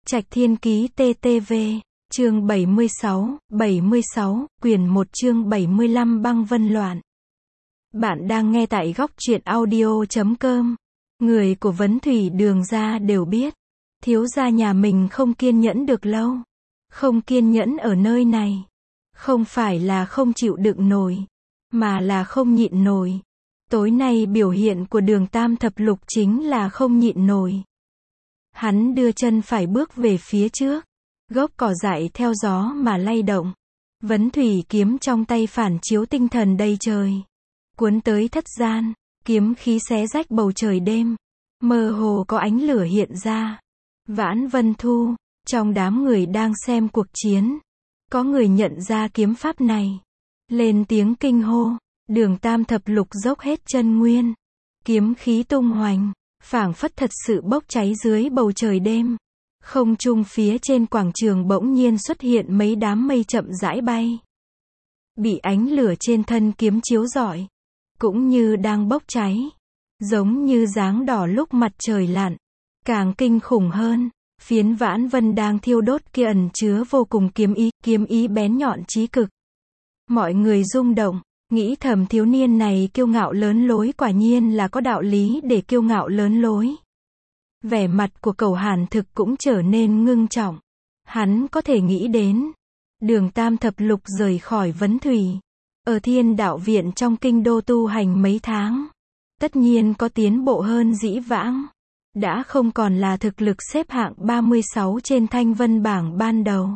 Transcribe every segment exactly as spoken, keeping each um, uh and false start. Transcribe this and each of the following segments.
Trạch Thiên Ký tê tê vê, chương bảy mươi sáu, bảy mươi sáu, quyển một chương bảy mươi lăm băng vân loạn. Bạn đang nghe tại góc truyện audio chấm com. Người của Vấn Thủy Đường gia đều biết, thiếu gia nhà mình không kiên nhẫn được lâu. Không kiên nhẫn ở nơi này, không phải là không chịu đựng nổi, mà là không nhịn nổi. Tối nay biểu hiện của Đường Tam Thập Lục chính là không nhịn nổi. Hắn đưa chân phải bước về phía trước, gốc cỏ dại theo gió mà lay động. Vấn thủy kiếm trong tay phản chiếu tinh thần đầy trời, cuốn tới thất gian, kiếm khí xé rách bầu trời đêm, mơ hồ có ánh lửa hiện ra. Vãn Vân Thu, trong đám người đang xem cuộc chiến, có người nhận ra kiếm pháp này, lên tiếng kinh hô. Đường Tam Thập Lục dốc hết chân nguyên, kiếm khí tung hoành, phảng phất thật sự bốc cháy dưới bầu trời đêm. Không trung phía trên quảng trường bỗng nhiên xuất hiện mấy đám mây chậm rãi bay, bị ánh lửa trên thân kiếm chiếu rọi, cũng như đang bốc cháy, giống như dáng đỏ lúc mặt trời lặn. Càng kinh khủng hơn, phiến vãn vân đang thiêu đốt kia ẩn chứa vô cùng kiếm ý, kiếm ý bén nhọn chí cực. Mọi người rung động, nghĩ thầm thiếu niên này kiêu ngạo lớn lối, quả nhiên là có đạo lý để kiêu ngạo lớn lối. Vẻ mặt của Cẩu Hàn Thực cũng trở nên ngưng trọng. Hắn có thể nghĩ đến, Đường Tam Thập Lục rời khỏi Vấn Thủy, ở Thiên Đạo Viện trong kinh đô tu hành mấy tháng, tất nhiên có tiến bộ hơn dĩ vãng, đã không còn là thực lực xếp hạng ba mươi sáu trên thanh vân bảng ban đầu.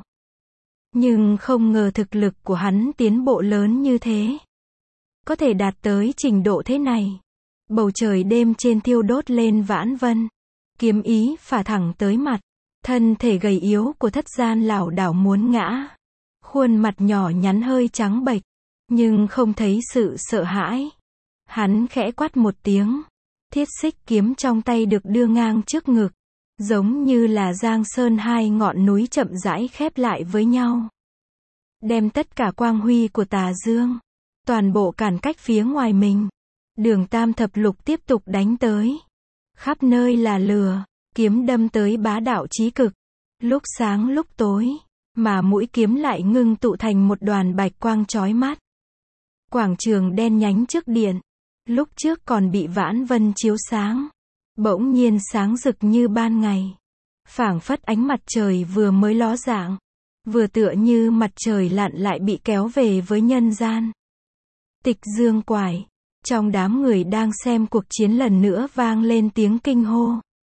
Nhưng không ngờ thực lực của hắn tiến bộ lớn như thế, có thể đạt tới trình độ thế này. Bầu trời đêm trên thiêu đốt lên vãn vân, kiếm ý phả thẳng tới mặt, thân thể gầy yếu của thất gian lảo đảo muốn ngã. Khuôn mặt nhỏ nhắn hơi trắng bệch, nhưng không thấy sự sợ hãi. Hắn khẽ quát một tiếng, thiết xích kiếm trong tay được đưa ngang trước ngực, giống như là giang sơn hai ngọn núi chậm rãi khép lại với nhau, đem tất cả quang huy của tà dương toàn bộ cản cách phía ngoài mình. Đường Tam Thập Lục tiếp tục đánh tới, khắp nơi là lửa, kiếm đâm tới bá đạo chí cực, lúc sáng lúc tối, mà mũi kiếm lại ngưng tụ thành một đoàn bạch quang chói mắt. Quảng trường đen nhánh trước điện, lúc trước còn bị vãn vân chiếu sáng, bỗng nhiên sáng rực như ban ngày, phảng phất ánh mặt trời vừa mới ló dạng, vừa tựa như mặt trời lặn lại bị kéo về với nhân gian. Tịch dương quải, trong đám người đang xem cuộc chiến lần nữa vang lên tiếng kinh hô.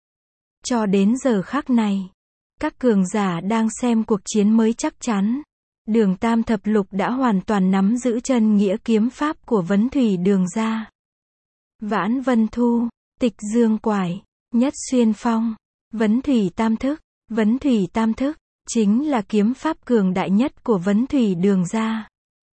Cho đến giờ khắc này, các cường giả đang xem cuộc chiến mới chắc chắn, Đường Tam Thập Lục đã hoàn toàn nắm giữ chân nghĩa kiếm pháp của Vấn Thủy Đường gia. Vãn Vân Thu, Tịch Dương Quải, Nhất Xuyên Phong, Vấn Thủy Tam Thức. Vấn Thủy Tam Thức chính là kiếm pháp cường đại nhất của Vấn Thủy Đường gia.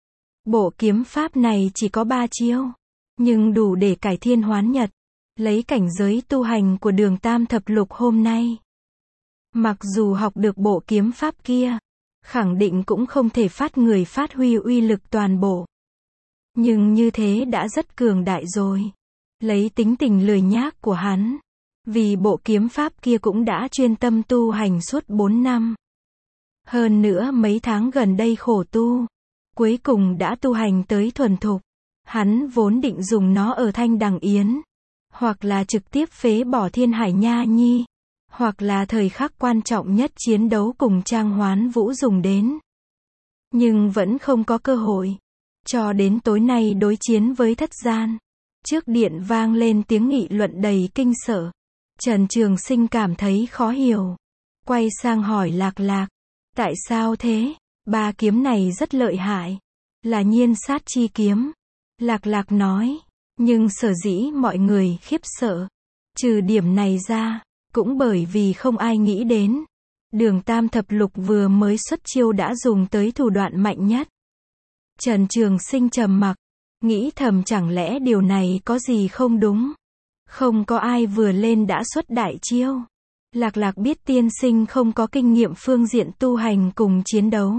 Bộ kiếm pháp này chỉ có ba chiêu, nhưng đủ để cải thiên hoán nhật, lấy cảnh giới tu hành của Đường Tam Thập Lục hôm nay. Mặc dù học được bộ kiếm pháp kia, khẳng định cũng không thể phát người phát huy uy lực toàn bộ. Nhưng như thế đã rất cường đại rồi. Lấy tính tình lười nhác của hắn, vì bộ kiếm pháp kia cũng đã chuyên tâm tu hành suốt bốn năm. Hơn nữa mấy tháng gần đây khổ tu, cuối cùng đã tu hành tới thuần thục. Hắn vốn định dùng nó ở Thanh Đằng Yến, hoặc là trực tiếp phế bỏ Thiên Hải Nha Nhi, hoặc là thời khắc quan trọng nhất chiến đấu cùng Trang Hoán Vũ dùng đến. Nhưng vẫn không có cơ hội. Cho đến tối nay đối chiến với thất gian, trước điện vang lên tiếng nghị luận đầy kinh sợ. Trần Trường Sinh cảm thấy khó hiểu, quay sang hỏi Lạc Lạc, tại sao thế? Ba kiếm này rất lợi hại, là nhiên sát chi kiếm. Lạc Lạc nói, nhưng sở dĩ mọi người khiếp sợ, trừ điểm này ra, cũng bởi vì không ai nghĩ đến, Đường Tam Thập Lục vừa mới xuất chiêu đã dùng tới thủ đoạn mạnh nhất. Trần Trường Sinh trầm mặc, nghĩ thầm chẳng lẽ điều này có gì không đúng? Không có ai vừa lên đã xuất đại chiêu. Lạc Lạc biết tiên sinh không có kinh nghiệm phương diện tu hành cùng chiến đấu.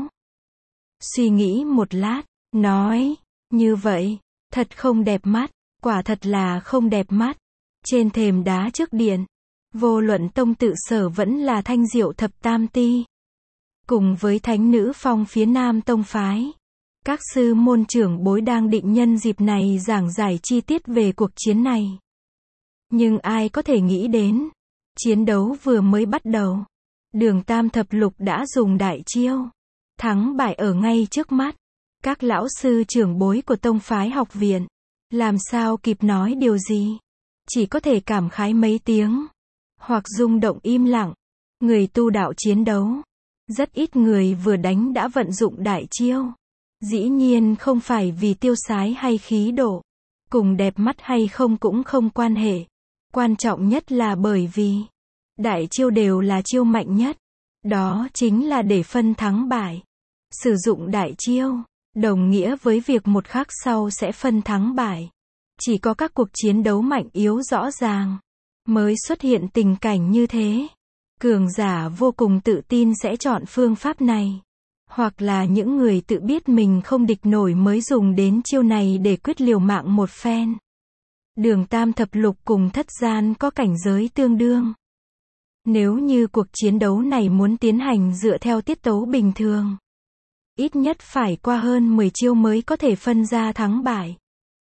Suy nghĩ một lát, nói, như vậy, thật không đẹp mắt, quả thật là không đẹp mắt. Trên thềm đá trước điện, Vô luận tông tự sở vẫn là Thanh Diệu thập tam ti. Cùng với thánh nữ phong phía Nam tông phái. Các sư môn trưởng bối đang định nhân dịp này giảng giải chi tiết về cuộc chiến này. Nhưng ai có thể nghĩ đến, chiến đấu vừa mới bắt đầu, Đường Tam thập lục đã dùng đại chiêu, thắng bại ở ngay trước mắt. Các lão sư trưởng bối của tông phái học viện, làm sao kịp nói điều gì, chỉ có thể cảm khái mấy tiếng, hoặc rung động im lặng. Người tu đạo chiến đấu, rất ít người vừa đánh đã vận dụng đại chiêu. Dĩ nhiên không phải vì tiêu sái hay khí độ, cùng đẹp mắt hay không cũng không quan hệ. Quan trọng nhất là bởi vì đại chiêu đều là chiêu mạnh nhất. Đó chính là để phân thắng bại. Sử dụng đại chiêu, đồng nghĩa với việc một khắc sau sẽ phân thắng bại. Chỉ có các cuộc chiến đấu mạnh yếu rõ ràng, mới xuất hiện tình cảnh như thế. Cường giả vô cùng tự tin sẽ chọn phương pháp này. Hoặc là những người tự biết mình không địch nổi mới dùng đến chiêu này để quyết liều mạng một phen. Đường Tam thập lục cùng Thất Gian có cảnh giới tương đương. Nếu như cuộc chiến đấu này muốn tiến hành dựa theo tiết tấu bình thường, ít nhất phải qua hơn mười chiêu mới có thể phân ra thắng bại.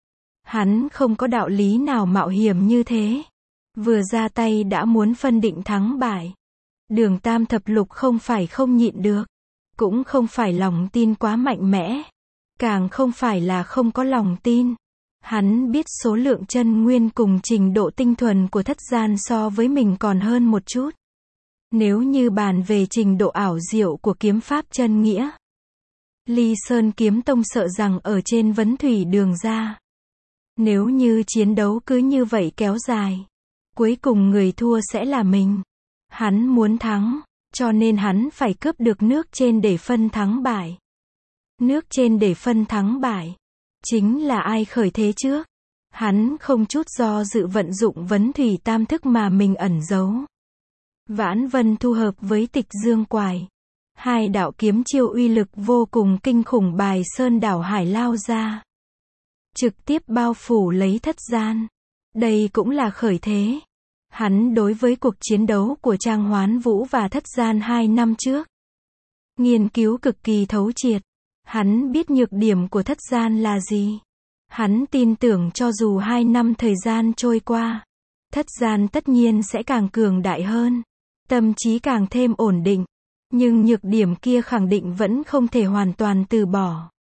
Hắn không có đạo lý nào mạo hiểm như thế. Vừa ra tay đã muốn phân định thắng bại. Đường Tam thập lục không phải không nhịn được, cũng không phải lòng tin quá mạnh mẽ, càng không phải là không có lòng tin. Hắn biết số lượng chân nguyên cùng trình độ tinh thuần của Thất Gian so với mình còn hơn một chút. Nếu như bàn về trình độ ảo diệu của kiếm pháp chân nghĩa, Ly Sơn Kiếm Tông sợ rằng ở trên vấn thủy đường ra. Nếu như chiến đấu cứ như vậy kéo dài, cuối cùng người thua sẽ là mình. Hắn muốn thắng, cho nên hắn phải cướp được nước trên để phân thắng bại. Nước trên để phân thắng bại, chính là ai khởi thế trước. Hắn không chút do dự vận dụng vấn thủy tam thức mà mình ẩn giấu. Vãn Vân thu hợp với Tịch Dương Quải. Hai đạo kiếm chiêu uy lực vô cùng kinh khủng bài sơn đảo hải lao ra. Trực tiếp bao phủ lấy Thất Gian. Đây cũng là khởi thế. Hắn đối với cuộc chiến đấu của Trang Hoán Vũ và Thất Gian hai năm trước, nghiên cứu cực kỳ thấu triệt. Hắn biết nhược điểm của Thất Gian là gì. Hắn tin tưởng cho dù hai năm thời gian trôi qua, Thất Gian tất nhiên sẽ càng cường đại hơn, tâm trí càng thêm ổn định. Nhưng nhược điểm kia khẳng định vẫn không thể hoàn toàn từ bỏ.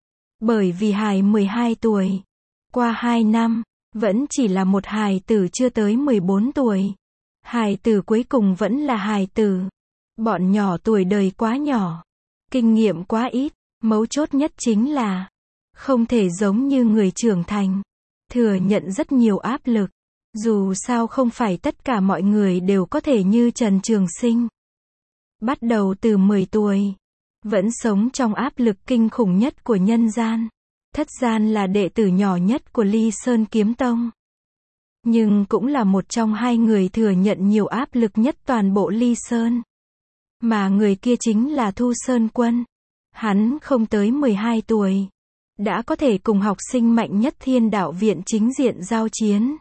Bởi vì hài mười hai tuổi, qua hai năm, vẫn chỉ là một hài tử chưa tới mười bốn tuổi. Hài tử cuối cùng vẫn là hài tử. Bọn nhỏ tuổi đời quá nhỏ, kinh nghiệm quá ít, mấu chốt nhất chính là không thể giống như người trưởng thành, thừa nhận rất nhiều áp lực. Dù sao không phải tất cả mọi người đều có thể như Trần Trường Sinh. Bắt đầu từ mười tuổi, vẫn sống trong áp lực kinh khủng nhất của nhân gian. Thất Gian là đệ tử nhỏ nhất của Ly Sơn Kiếm Tông. Nhưng cũng là một trong hai người thừa nhận nhiều áp lực nhất toàn bộ Ly Sơn. Mà người kia chính là Thu Sơn Quân. Hắn không tới mười hai tuổi, đã có thể cùng học sinh mạnh nhất Thiên Đạo Viện chính diện giao chiến.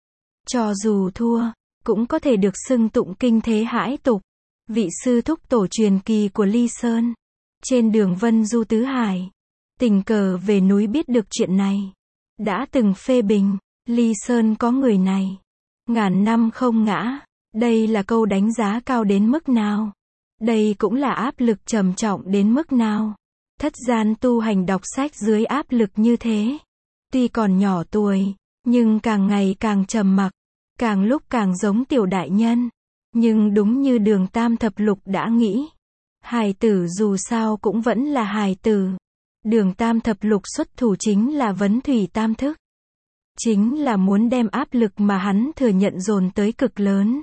Cho dù thua, cũng có thể được xưng tụng kinh thế hãi tục. Vị sư thúc tổ truyền kỳ của Ly Sơn. Trên đường Vân Du Tứ Hải, tình cờ về núi biết được chuyện này. Đã từng phê bình, Ly Sơn có người này, ngàn năm không ngã. Đây là câu đánh giá cao đến mức nào? Đây cũng là áp lực trầm trọng đến mức nào? Thất Gian tu hành đọc sách dưới áp lực như thế. Tuy còn nhỏ tuổi, nhưng càng ngày càng trầm mặc, càng lúc càng giống tiểu đại nhân. Nhưng đúng như Đường Tam thập lục đã nghĩ, hài tử dù sao cũng vẫn là hài tử. Đường Tam thập lục xuất thủ chính là vấn thủy tam thức. Chính là muốn đem áp lực mà hắn thừa nhận dồn tới cực lớn.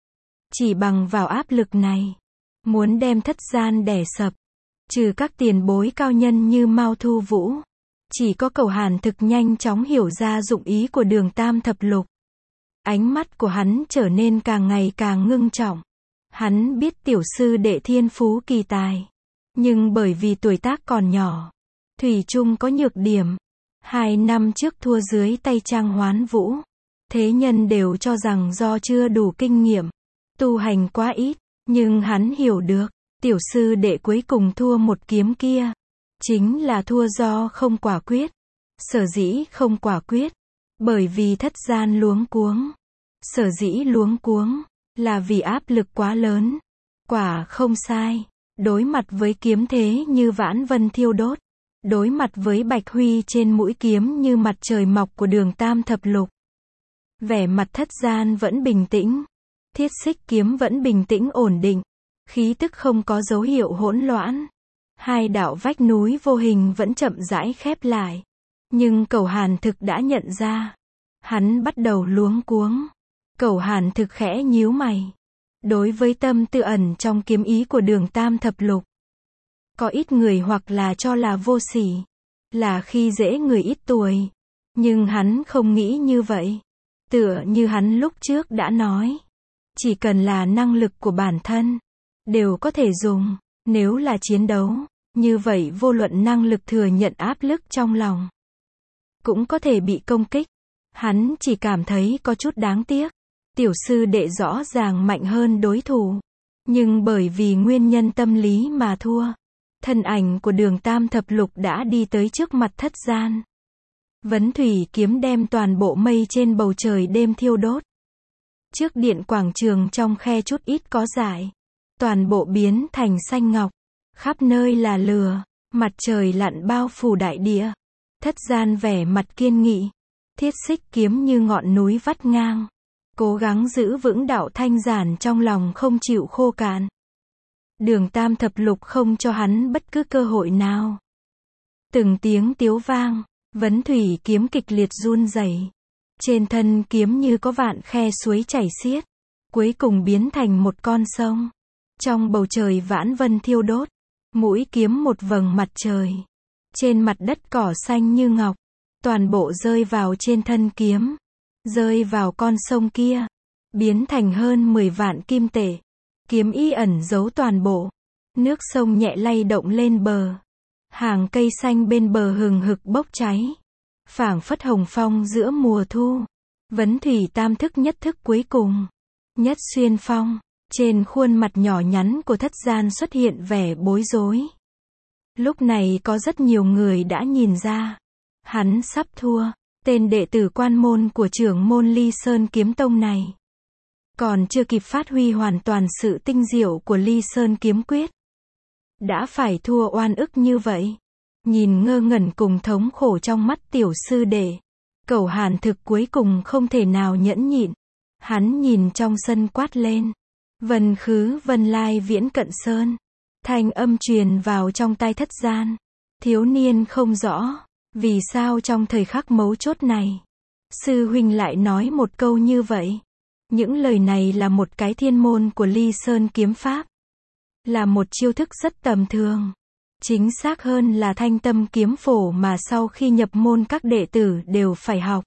Chỉ bằng vào áp lực này, muốn đem Thất Gian đè sập. Trừ các tiền bối cao nhân như Mao Thu Vũ, chỉ có Cẩu Hàn Thực nhanh chóng hiểu ra dụng ý của Đường Tam thập lục. Ánh mắt của hắn trở nên càng ngày càng ngưng trọng. Hắn biết tiểu sư đệ thiên phú kỳ tài, nhưng bởi vì tuổi tác còn nhỏ, thủy chung có nhược điểm. Hai năm trước thua dưới tay Trang Hoán Vũ, thế nhân đều cho rằng do chưa đủ kinh nghiệm. tu hành quá ít, nhưng hắn hiểu được, tiểu sư đệ cuối cùng thua một kiếm kia, chính là thua do không quả quyết. Sở dĩ không quả quyết, bởi vì thất gian luống cuống. Sở dĩ luống cuống, là vì áp lực quá lớn. Quả không sai, đối mặt với kiếm thế như vãn vân thiêu đốt, đối mặt với bạch huy trên mũi kiếm như mặt trời mọc của đường tam thập lục. Vẻ mặt thất gian vẫn bình tĩnh, thiết xích kiếm vẫn bình tĩnh ổn định, khí tức không có dấu hiệu hỗn loạn. Hai đạo vách núi vô hình vẫn chậm rãi khép lại. Nhưng Cẩu Hàn Thực đã nhận ra. Hắn bắt đầu luống cuống. Cẩu Hàn Thực khẽ nhíu mày. Đối với tâm tư ẩn trong kiếm ý của đường tam thập lục, có ít người hoặc là cho là vô sỉ, là khi dễ người ít tuổi. Nhưng hắn không nghĩ như vậy. Tựa như hắn lúc trước đã nói. Chỉ cần là năng lực của bản thân, đều có thể dùng. Nếu là chiến đấu, như vậy vô luận năng lực thừa nhận áp lực trong lòng, cũng có thể bị công kích. Hắn chỉ cảm thấy có chút đáng tiếc. Tiểu sư đệ rõ ràng mạnh hơn đối thủ, nhưng bởi vì nguyên nhân tâm lý mà thua. Thân ảnh của đường tam thập lục đã đi tới trước mặt thất gian. Vấn thủy kiếm đem toàn bộ mây trên bầu trời đêm thiêu đốt. Trước điện quảng trường trong khe chút ít có dải, toàn bộ biến thành xanh ngọc. Khắp nơi là lửa, mặt trời lặn bao phủ đại địa. Thất gian vẻ mặt kiên nghị, thiết xích kiếm như ngọn núi vắt ngang, cố gắng giữ vững đạo thanh giản trong lòng không chịu khô cạn. Đường tam thập lục không cho hắn bất cứ cơ hội nào. Từng tiếng tiếu vang, vấn thủy kiếm kịch liệt run rẩy. Trên thân kiếm như có vạn khe suối chảy xiết, cuối cùng biến thành một con sông. Trong bầu trời vãn vân thiêu đốt, mũi kiếm một vầng mặt trời. Trên mặt đất cỏ xanh như ngọc, toàn bộ rơi vào trên thân kiếm, rơi vào con sông kia, biến thành hơn mười vạn kim tệ. Kiếm y ẩn giấu toàn bộ. Nước sông nhẹ lay động lên bờ. Hàng cây xanh bên bờ hừng hực bốc cháy, phảng phất hồng phong giữa mùa thu. Vấn thủy tam thức nhất thức cuối cùng, nhất xuyên phong. Trên khuôn mặt nhỏ nhắn của thất gian xuất hiện vẻ bối rối. Lúc này có rất nhiều người đã nhìn ra, hắn sắp thua. Tên đệ tử quan môn của trưởng môn Ly Sơn Kiếm Tông này, còn chưa kịp phát huy hoàn toàn sự tinh diệu của Ly Sơn Kiếm Quyết, đã phải thua oan ức như vậy. Nhìn ngơ ngẩn cùng thống khổ trong mắt tiểu sư đệ, Cẩu Hàn Thực cuối cùng không thể nào nhẫn nhịn. Hắn nhìn trong sân quát lên. Vân khứ vân lai viễn cận sơn. Thanh âm truyền vào trong tai thất gian. Thiếu niên không rõ, vì sao trong thời khắc mấu chốt này, sư huynh lại nói một câu như vậy. Những lời này là một cái thiên môn của Ly Sơn kiếm pháp. Là một chiêu thức rất tầm thường. Chính xác hơn là thanh tâm kiếm phổ mà sau khi nhập môn các đệ tử đều phải học.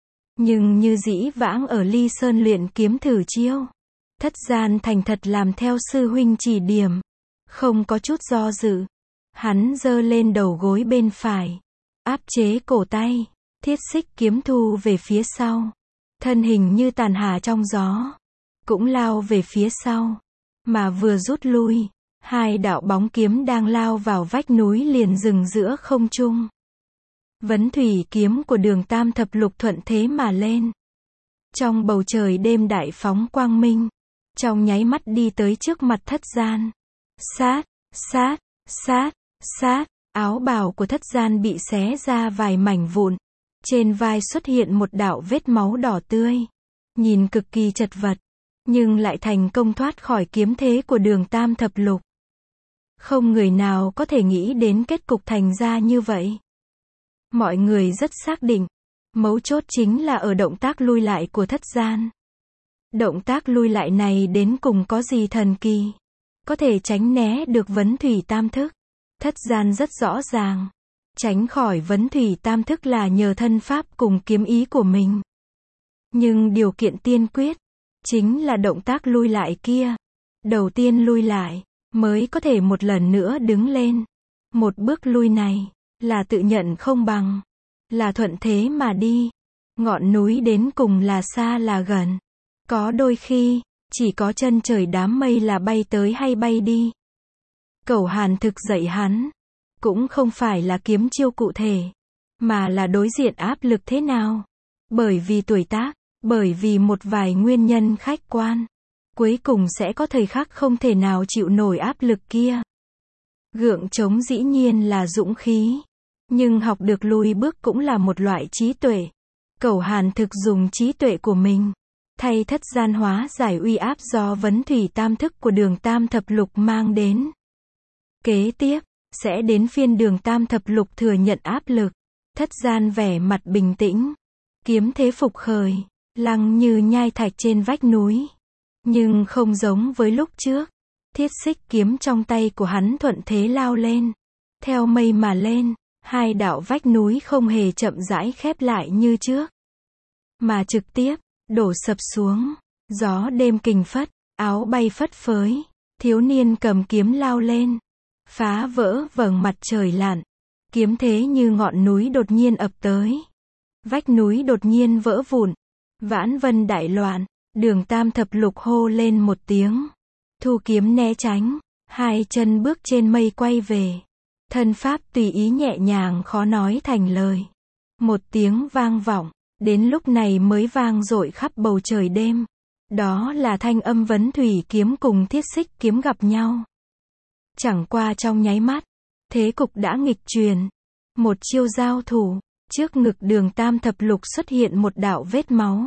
Nhưng như dĩ vãng ở Ly Sơn luyện kiếm thử chiêu, thất gian thành thật làm theo sư huynh chỉ điểm, không có chút do dự. Hắn giơ lên đầu gối bên phải, áp chế cổ tay, thiết xích kiếm thu về phía sau. Thân hình như tàn hà trong gió, cũng lao về phía sau. Mà vừa rút lui, hai đạo bóng kiếm đang lao vào vách núi liền dừng giữa không trung. Vấn thủy kiếm của đường tam thập lục thuận thế mà lên. Trong bầu trời đêm đại phóng quang minh, trong nháy mắt đi tới trước mặt thất gian. Sát, sát, sát, sát, áo bào của thất gian bị xé ra vài mảnh vụn. Trên vai xuất hiện một đạo vết máu đỏ tươi. Nhìn cực kỳ chật vật, nhưng lại thành công thoát khỏi kiếm thế của đường tam thập lục. Không người nào có thể nghĩ đến kết cục thành ra như vậy. Mọi người rất xác định, mấu chốt chính là ở động tác lui lại của thất gian. Động tác lui lại này đến cùng có gì thần kỳ, có thể tránh né được vấn thủy tam thức. Thất gian rất rõ ràng, tránh khỏi vấn thủy tam thức là nhờ thân pháp cùng kiếm ý của mình. Nhưng điều kiện tiên quyết, chính là động tác lui lại kia. Đầu tiên lui lại, mới có thể một lần nữa đứng lên. Một bước lui này, là tự nhận không bằng, là thuận thế mà đi. Ngọn núi đến cùng là xa là gần. Có đôi khi, chỉ có chân trời đám mây là bay tới hay bay đi. Cẩu Hàn Thực dạy hắn, cũng không phải là kiếm chiêu cụ thể, mà là đối diện áp lực thế nào. Bởi vì tuổi tác, bởi vì một vài nguyên nhân khách quan, cuối cùng sẽ có thời khắc không thể nào chịu nổi áp lực kia. Gượng chống dĩ nhiên là dũng khí, nhưng học được lùi bước cũng là một loại trí tuệ. Cẩu Hàn Thực dùng trí tuệ của mình, thay thất gian hóa giải uy áp do vấn thủy tam thức của đường tam thập lục mang đến. Kế tiếp, sẽ đến phiên đường tam thập lục thừa nhận áp lực. Thất gian vẻ mặt bình tĩnh, kiếm thế phục khởi, lăng như nhai thạch trên vách núi. Nhưng không giống với lúc trước, thiết xích kiếm trong tay của hắn thuận thế lao lên, theo mây mà lên, hai đạo vách núi không hề chậm rãi khép lại như trước, mà trực tiếp đổ sập xuống. Gió đêm kình phất, áo bay phất phới, thiếu niên cầm kiếm lao lên, phá vỡ vầng mặt trời lặn. Kiếm thế như ngọn núi đột nhiên ập tới, vách núi đột nhiên vỡ vụn, vãn vân đại loạn. Đường tam thập lục hô lên một tiếng, thu kiếm né tránh, hai chân bước trên mây quay về, thân pháp tùy ý nhẹ nhàng khó nói thành lời. Một tiếng vang vọng, đến lúc này mới vang dội khắp bầu trời đêm. Đó là thanh âm vấn thủy kiếm cùng thiết xích kiếm gặp nhau. Chẳng qua trong nháy mắt, thế cục đã nghịch chuyển. Một chiêu giao thủ, trước ngực đường tam thập lục xuất hiện một đạo vết máu.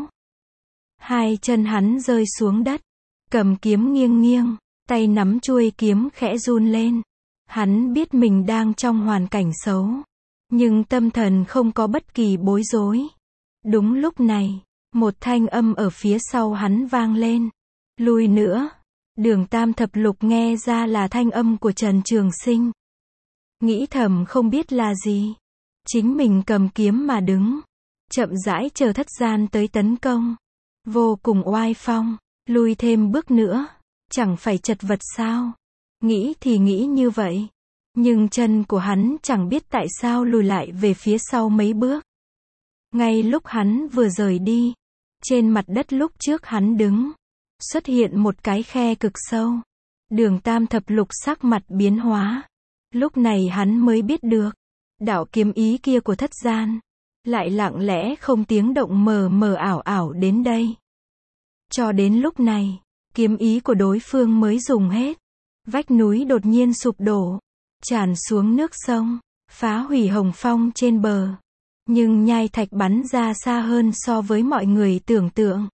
Hai chân hắn rơi xuống đất, cầm kiếm nghiêng nghiêng, tay nắm chuôi kiếm khẽ run lên. Hắn biết mình đang trong hoàn cảnh xấu, nhưng tâm thần không có bất kỳ bối rối. Đúng lúc này, một thanh âm ở phía sau hắn vang lên. Lùi nữa. Đường tam thập lục nghe ra là thanh âm của Trần Trường Sinh. Nghĩ thầm không biết là gì. Chính mình cầm kiếm mà đứng, chậm rãi chờ thất gian tới tấn công. Vô cùng oai phong, lùi thêm bước nữa, chẳng phải chật vật sao? Nghĩ thì nghĩ như vậy, nhưng chân của hắn chẳng biết tại sao lùi lại về phía sau mấy bước. Ngay lúc hắn vừa rời đi, trên mặt đất lúc trước hắn đứng, xuất hiện một cái khe cực sâu. Đường tam thập lục sắc mặt biến hóa. Lúc này hắn mới biết được, đạo kiếm ý kia của thất gian, lại lặng lẽ không tiếng động mờ mờ ảo ảo đến đây. Cho đến lúc này, kiếm ý của đối phương mới dùng hết. Vách núi đột nhiên sụp đổ, tràn xuống nước sông, phá hủy hồng phong trên bờ. Nhưng nhai thạch bắn ra xa hơn so với mọi người tưởng tượng.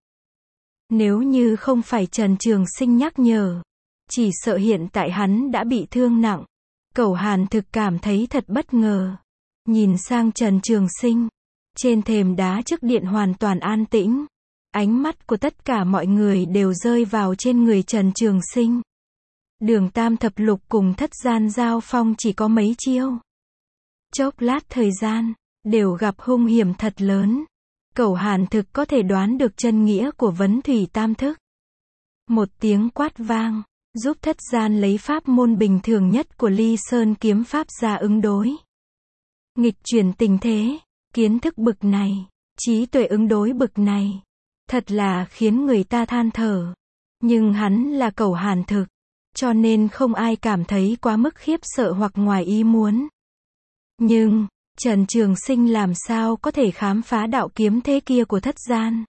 Nếu như không phải Trần Trường Sinh nhắc nhở, chỉ sợ hiện tại hắn đã bị thương nặng. Cẩu Hàn Thực cảm thấy thật bất ngờ. Nhìn sang Trần Trường Sinh, trên thềm đá trước điện hoàn toàn an tĩnh. Ánh mắt của tất cả mọi người đều rơi vào trên người Trần Trường Sinh. Đường tam thập lục cùng thất gian giao phong chỉ có mấy chiêu. Chốc lát thời gian, đều gặp hung hiểm thật lớn. Cẩu Hàn Thực có thể đoán được chân nghĩa của vấn thủy tam thức. Một tiếng quát vang, giúp thất gian lấy pháp môn bình thường nhất của Ly Sơn kiếm pháp ra ứng đối. Nghịch chuyển tình thế, kiến thức bực này, trí tuệ ứng đối bực này, thật là khiến người ta than thở. Nhưng hắn là Cẩu Hàn Thực, cho nên không ai cảm thấy quá mức khiếp sợ hoặc ngoài ý muốn. Nhưng, Trần Trường Sinh làm sao có thể khám phá đạo kiếm thế kia của thất gian?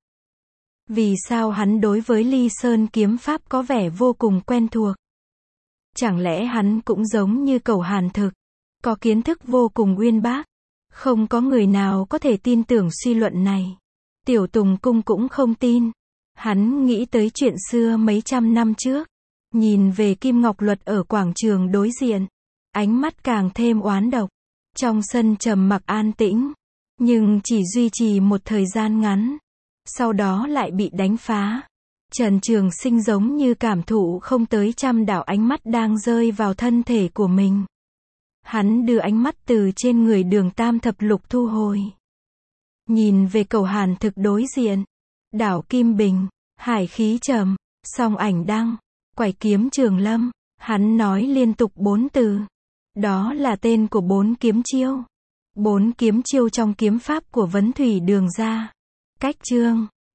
Vì sao hắn đối với Ly Sơn kiếm pháp có vẻ vô cùng quen thuộc? Chẳng lẽ hắn cũng giống như Cẩu Hàn Thực, có kiến thức vô cùng uyên bác? Không có người nào có thể tin tưởng suy luận này. Tiểu Tùng Cung cũng không tin. Hắn nghĩ tới chuyện xưa mấy trăm năm trước. Nhìn về Kim Ngọc Luật ở quảng trường đối diện, ánh mắt càng thêm oán độc. Trong sân trầm mặc an tĩnh, nhưng chỉ duy trì một thời gian ngắn, sau đó lại bị đánh phá. Trần Trường Sinh giống như cảm thụ không tới trăm đạo ánh mắt đang rơi vào thân thể của mình. Hắn đưa ánh mắt từ trên người đường tam thập lục thu hồi. Nhìn về Cẩu Hàn Thực đối diện, đảo Kim Bình, hải khí trầm, song ảnh đăng, quải kiếm trường lâm. Hắn nói liên tục bốn từ. Đó là tên của bốn kiếm chiêu. Bốn kiếm chiêu trong kiếm pháp của vấn thủy đường ra. Cách chương